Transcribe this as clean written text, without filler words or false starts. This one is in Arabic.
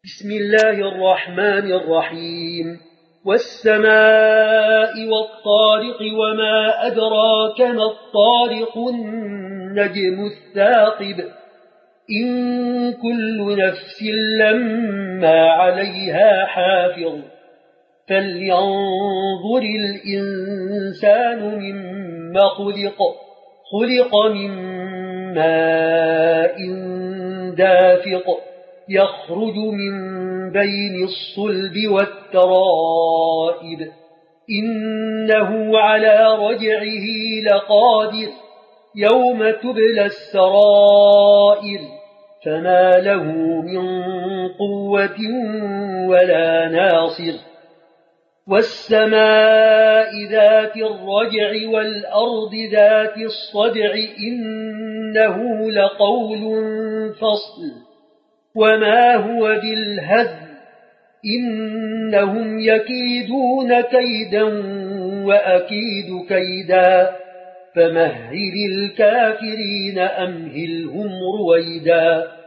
بسم الله الرحمن الرحيم والسماء والطارق وما أدراك ما الطارق النجم الثاقب إن كل نفس لما عليها حافظ فلينظر الإنسان مما خلق من ماء دافق يخرج من بين الصلب والترائب إنه على رجعه لقادر يوم تبلى السرائر فما له من قوة ولا ناصر والسماء ذات الرجع والأرض ذات الصدع إنه لقول فصل وما هو بالهزل إنهم يكيدون كيدا وأكيد كيدا فمهل الكافرين أمهلهم رويدا